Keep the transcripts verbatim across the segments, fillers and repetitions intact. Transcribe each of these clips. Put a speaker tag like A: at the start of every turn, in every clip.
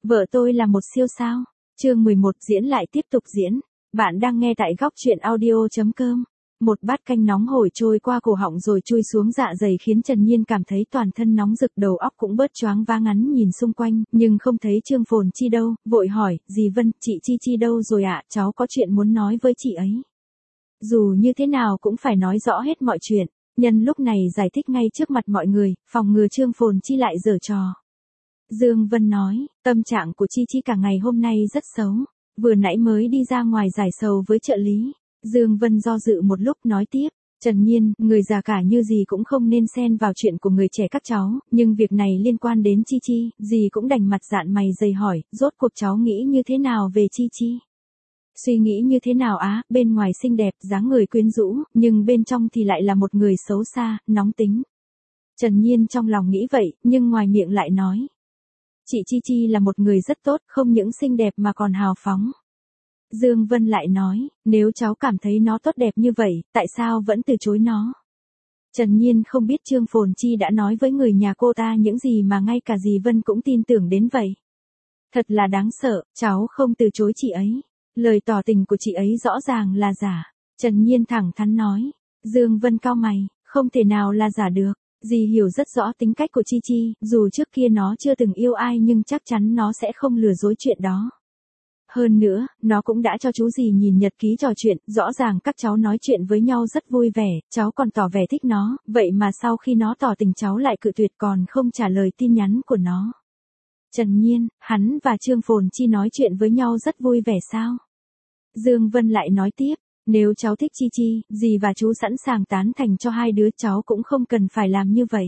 A: Vợ tôi là một siêu sao. Chương mười một diễn lại tiếp tục diễn. Bạn đang nghe tại góc truyện audio.com. Một bát canh nóng hổi trôi qua cổ họng rồi chui xuống dạ dày khiến Trần Nhiên cảm thấy toàn thân nóng rực, đầu óc cũng bớt choáng váng, ngắn nhìn xung quanh, nhưng không thấy Trương Phồn Chi đâu, vội hỏi, dì Vân, chị Chi Chi đâu rồi ạ, cháu có chuyện muốn nói với chị ấy. Dù như thế nào cũng phải nói rõ hết mọi chuyện, nhân lúc này giải thích ngay trước mặt mọi người, phòng ngừa Trương Phồn Chi lại giở trò. Dương Vân nói, tâm trạng của Chi Chi cả ngày hôm nay rất xấu, vừa nãy mới đi ra ngoài giải sầu với trợ lý. Dương Vân do dự một lúc nói tiếp, Trần Nhiên, người già cả như gì cũng không nên xen vào chuyện của người trẻ các cháu, nhưng việc này liên quan đến Chi Chi, dì cũng đành mặt dạn mày dày hỏi, rốt cuộc cháu nghĩ như thế nào về Chi Chi? Suy nghĩ như thế nào á, bên ngoài xinh đẹp, dáng người quyến rũ, nhưng bên trong thì lại là một người xấu xa, nóng tính. Trần Nhiên trong lòng nghĩ vậy, nhưng ngoài miệng lại nói, chị Chi Chi là một người rất tốt, không những xinh đẹp mà còn hào phóng. Dương Vân lại nói, nếu cháu cảm thấy nó tốt đẹp như vậy, tại sao vẫn từ chối nó? Trần Nhiên không biết Trương Phồn Chi đã nói với người nhà cô ta những gì mà ngay cả dì Vân cũng tin tưởng đến vậy. Thật là đáng sợ, cháu không từ chối chị ấy. Lời tỏ tình của chị ấy rõ ràng là giả. Trần Nhiên thẳng thắn nói. Dương Vân cau mày, không thể nào là giả được. Dì hiểu rất rõ tính cách của Chi Chi, dù trước kia nó chưa từng yêu ai nhưng chắc chắn nó sẽ không lừa dối chuyện đó. Hơn nữa, nó cũng đã cho chú dì nhìn nhật ký trò chuyện, rõ ràng các cháu nói chuyện với nhau rất vui vẻ, cháu còn tỏ vẻ thích nó, vậy mà sau khi nó tỏ tình cháu lại cự tuyệt còn không trả lời tin nhắn của nó. Trần Nhiên, hắn và Trương Phồn Chi nói chuyện với nhau rất vui vẻ sao? Dương Vân lại nói tiếp, nếu cháu thích Chi Chi, dì và chú sẵn sàng tán thành cho hai đứa, cháu cũng không cần phải làm như vậy.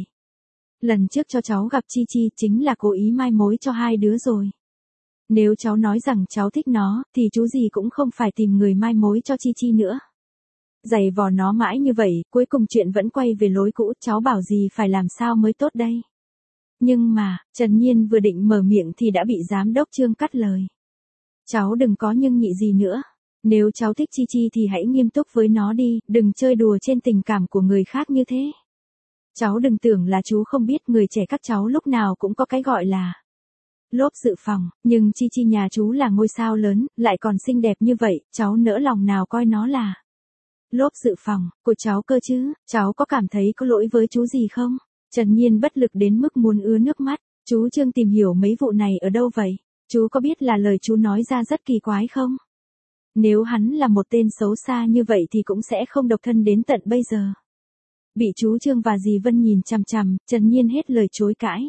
A: Lần trước cho cháu gặp Chi Chi chính là cố ý mai mối cho hai đứa rồi. Nếu cháu nói rằng cháu thích nó, thì chú gì cũng không phải tìm người mai mối cho Chi Chi nữa. Giày vò nó mãi như vậy, cuối cùng chuyện vẫn quay về lối cũ, cháu bảo gì phải làm sao mới tốt đây. Nhưng mà, Trần Nhiên vừa định mở miệng thì đã bị giám đốc Trương cắt lời. Cháu đừng có nhưng nhị gì nữa. Nếu cháu thích Chi Chi thì hãy nghiêm túc với nó đi, đừng chơi đùa trên tình cảm của người khác như thế. Cháu đừng tưởng là chú không biết người trẻ các cháu lúc nào cũng có cái gọi là lốp dự phòng, nhưng Chi Chi nhà chú là ngôi sao lớn, lại còn xinh đẹp như vậy, cháu nỡ lòng nào coi nó là lốp dự phòng của cháu cơ chứ, cháu có cảm thấy có lỗi với chú gì không? Trần Nhiên bất lực đến mức muốn ứa nước mắt, chú Trương tìm hiểu mấy vụ này ở đâu vậy? Chú có biết là lời chú nói ra rất kỳ quái không? Nếu hắn là một tên xấu xa như vậy thì cũng sẽ không độc thân đến tận bây giờ. Bị chú Trương và dì Vân nhìn chằm chằm, Trần Nhiên hết lời chối cãi.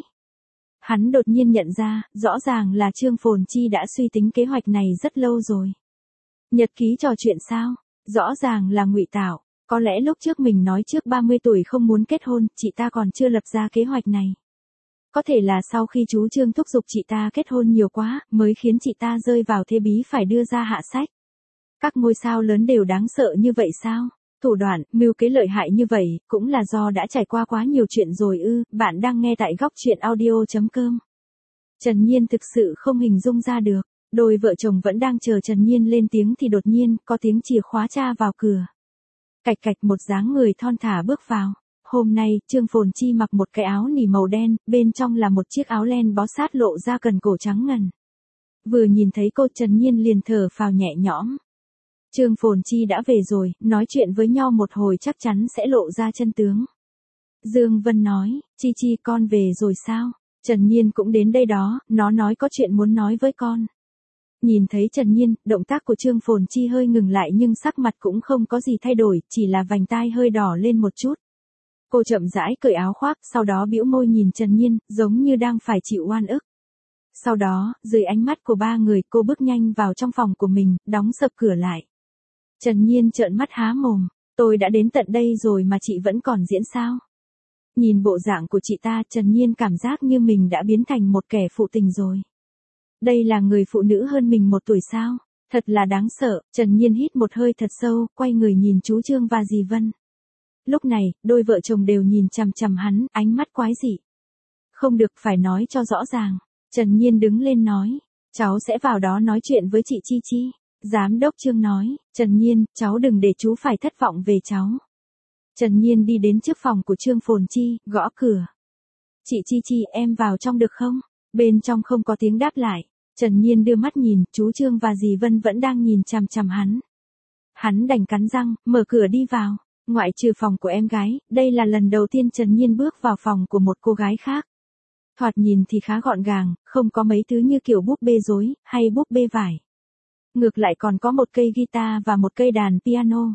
A: Hắn đột nhiên nhận ra, rõ ràng là Trương Phồn Chi đã suy tính kế hoạch này rất lâu rồi. Nhật ký trò chuyện sao? Rõ ràng là ngụy tạo. Có lẽ lúc trước mình nói trước ba mươi tuổi không muốn kết hôn, chị ta còn chưa lập ra kế hoạch này. Có thể là sau khi chú Trương thúc giục chị ta kết hôn nhiều quá, mới khiến chị ta rơi vào thế bí phải đưa ra hạ sách. Các ngôi sao lớn đều đáng sợ như vậy sao? Thủ đoạn, mưu kế lợi hại như vậy, cũng là do đã trải qua quá nhiều chuyện rồi ư. Bạn đang nghe tại góc truyện audio.com. Trần Nhiên thực sự không hình dung ra được. Đôi vợ chồng vẫn đang chờ Trần Nhiên lên tiếng thì đột nhiên, có tiếng chìa khóa tra vào cửa. Cạch cạch, một dáng người thon thả bước vào. Hôm nay, Trương Phồn Chi mặc một cái áo nỉ màu đen, bên trong là một chiếc áo len bó sát lộ ra cần cổ trắng ngần. Vừa nhìn thấy cô, Trần Nhiên liền thở phào nhẹ nhõm. Trương Phồn Chi đã về rồi, nói chuyện với nhau một hồi chắc chắn sẽ lộ ra chân tướng. Dương Vân nói, Chi Chi con về rồi sao? Trần Nhiên cũng đến đây đó, nó nói có chuyện muốn nói với con. Nhìn thấy Trần Nhiên, động tác của Trương Phồn Chi hơi ngừng lại nhưng sắc mặt cũng không có gì thay đổi, chỉ là vành tai hơi đỏ lên một chút. Cô chậm rãi cởi áo khoác, sau đó bĩu môi nhìn Trần Nhiên, giống như đang phải chịu oan ức. Sau đó, dưới ánh mắt của ba người, cô bước nhanh vào trong phòng của mình, đóng sập cửa lại. Trần Nhiên trợn mắt há mồm, tôi đã đến tận đây rồi mà chị vẫn còn diễn sao? Nhìn bộ dạng của chị ta, Trần Nhiên cảm giác như mình đã biến thành một kẻ phụ tình rồi. Đây là người phụ nữ hơn mình một tuổi sao? Thật là đáng sợ. Trần Nhiên hít một hơi thật sâu, quay người nhìn chú Trương và dì Vân. Lúc này, đôi vợ chồng đều nhìn chằm chằm hắn, ánh mắt quái dị. Không được, phải nói cho rõ ràng. Trần Nhiên đứng lên nói, cháu sẽ vào đó nói chuyện với chị Chi Chi. Giám đốc Trương nói, Trần Nhiên, cháu đừng để chú phải thất vọng về cháu. Trần Nhiên đi đến trước phòng của Trương Phồn Chi, gõ cửa. Chị Chi Chi, em vào trong được không? Bên trong không có tiếng đáp lại. Trần Nhiên đưa mắt nhìn, chú Trương và dì Vân vẫn đang nhìn chằm chằm hắn. Hắn đành cắn răng, mở cửa đi vào. Ngoại trừ phòng của em gái, đây là lần đầu tiên Trần Nhiên bước vào phòng của một cô gái khác. Thoạt nhìn thì khá gọn gàng, không có mấy thứ như kiểu búp bê rối, hay búp bê vải. Ngược lại còn có một cây guitar và một cây đàn piano.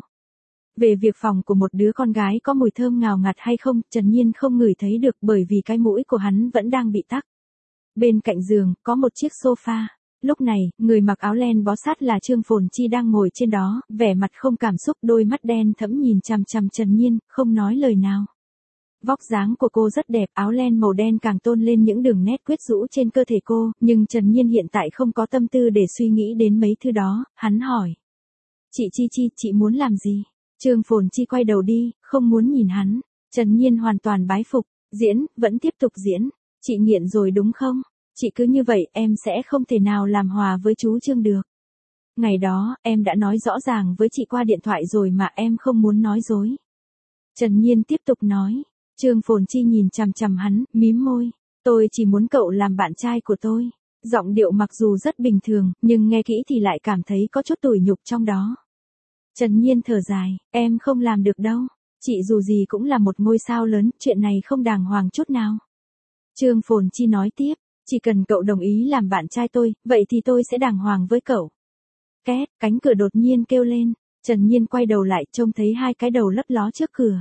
A: Về việc phòng của một đứa con gái có mùi thơm ngào ngạt hay không, Trần Nhiên không ngửi thấy được bởi vì cái mũi của hắn vẫn đang bị tắc. Bên cạnh giường, có một chiếc sofa. Lúc này, người mặc áo len bó sát là Trương Phồn Chi đang ngồi trên đó, vẻ mặt không cảm xúc, đôi mắt đen thẫm nhìn chằm chằm Trần Nhiên, không nói lời nào. Vóc dáng của cô rất đẹp, áo len màu đen càng tôn lên những đường nét quyến rũ trên cơ thể cô, nhưng Trần Nhiên hiện tại không có tâm tư để suy nghĩ đến mấy thứ đó, hắn hỏi. Chị Chi Chi, chị muốn làm gì? Trương Phồn Chi quay đầu đi, không muốn nhìn hắn. Trần Nhiên hoàn toàn bái phục, diễn, vẫn tiếp tục diễn. Chị nghiện rồi đúng không? Chị cứ như vậy, em sẽ không thể nào làm hòa với chú Trương được. Ngày đó, em đã nói rõ ràng với chị qua điện thoại rồi mà em không muốn nói dối. Trần Nhiên tiếp tục nói. Trương Phồn Chi nhìn chằm chằm hắn, mím môi. Tôi chỉ muốn cậu làm bạn trai của tôi. Giọng điệu mặc dù rất bình thường, nhưng nghe kỹ thì lại cảm thấy có chút tủi nhục trong đó. Trần Nhiên thở dài, em không làm được đâu. Chị dù gì cũng là một ngôi sao lớn, chuyện này không đàng hoàng chút nào. Trương Phồn Chi nói tiếp, chỉ cần cậu đồng ý làm bạn trai tôi, vậy thì tôi sẽ đàng hoàng với cậu. Két, cánh cửa đột nhiên kêu lên, Trần Nhiên quay đầu lại trông thấy hai cái đầu lấp ló trước cửa.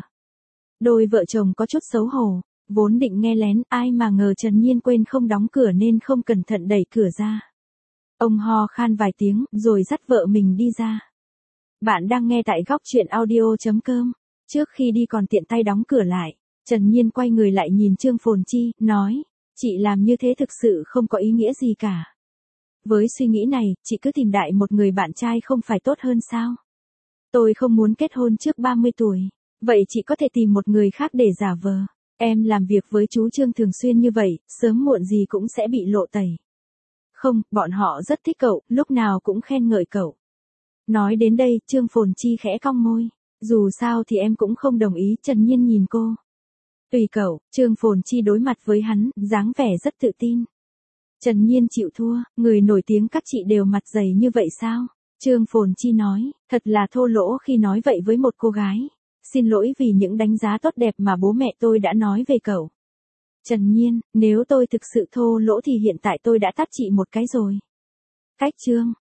A: Đôi vợ chồng có chút xấu hổ, vốn định nghe lén, ai mà ngờ Trần Nhiên quên không đóng cửa nên không cẩn thận đẩy cửa ra. Ông ho khan vài tiếng, rồi dắt vợ mình đi ra. Bạn đang nghe tại góc truyện audio chấm com. Trước khi đi còn tiện tay đóng cửa lại, Trần Nhiên quay người lại nhìn Trương Phồn Chi, nói, chị làm như thế thực sự không có ý nghĩa gì cả. Với suy nghĩ này, chị cứ tìm đại một người bạn trai không phải tốt hơn sao? Tôi không muốn kết hôn trước ba mươi tuổi. Vậy chị có thể tìm một người khác để giả vờ. Em làm việc với chú Trương thường xuyên như vậy, sớm muộn gì cũng sẽ bị lộ tẩy. Không, bọn họ rất thích cậu, lúc nào cũng khen ngợi cậu. Nói đến đây, Trương Phồn Chi khẽ cong môi. Dù sao thì em cũng không đồng ý, Trần Nhiên nhìn cô. Tùy cậu, Trương Phồn Chi đối mặt với hắn, dáng vẻ rất tự tin. Trần Nhiên chịu thua, người nổi tiếng các chị đều mặt dày như vậy sao? Trương Phồn Chi nói, thật là thô lỗ khi nói vậy với một cô gái. Xin lỗi vì những đánh giá tốt đẹp mà bố mẹ tôi đã nói về cậu. Trần Nhiên, nếu tôi thực sự thô lỗ thì hiện tại tôi đã tát chị một cái rồi. Cách Trương,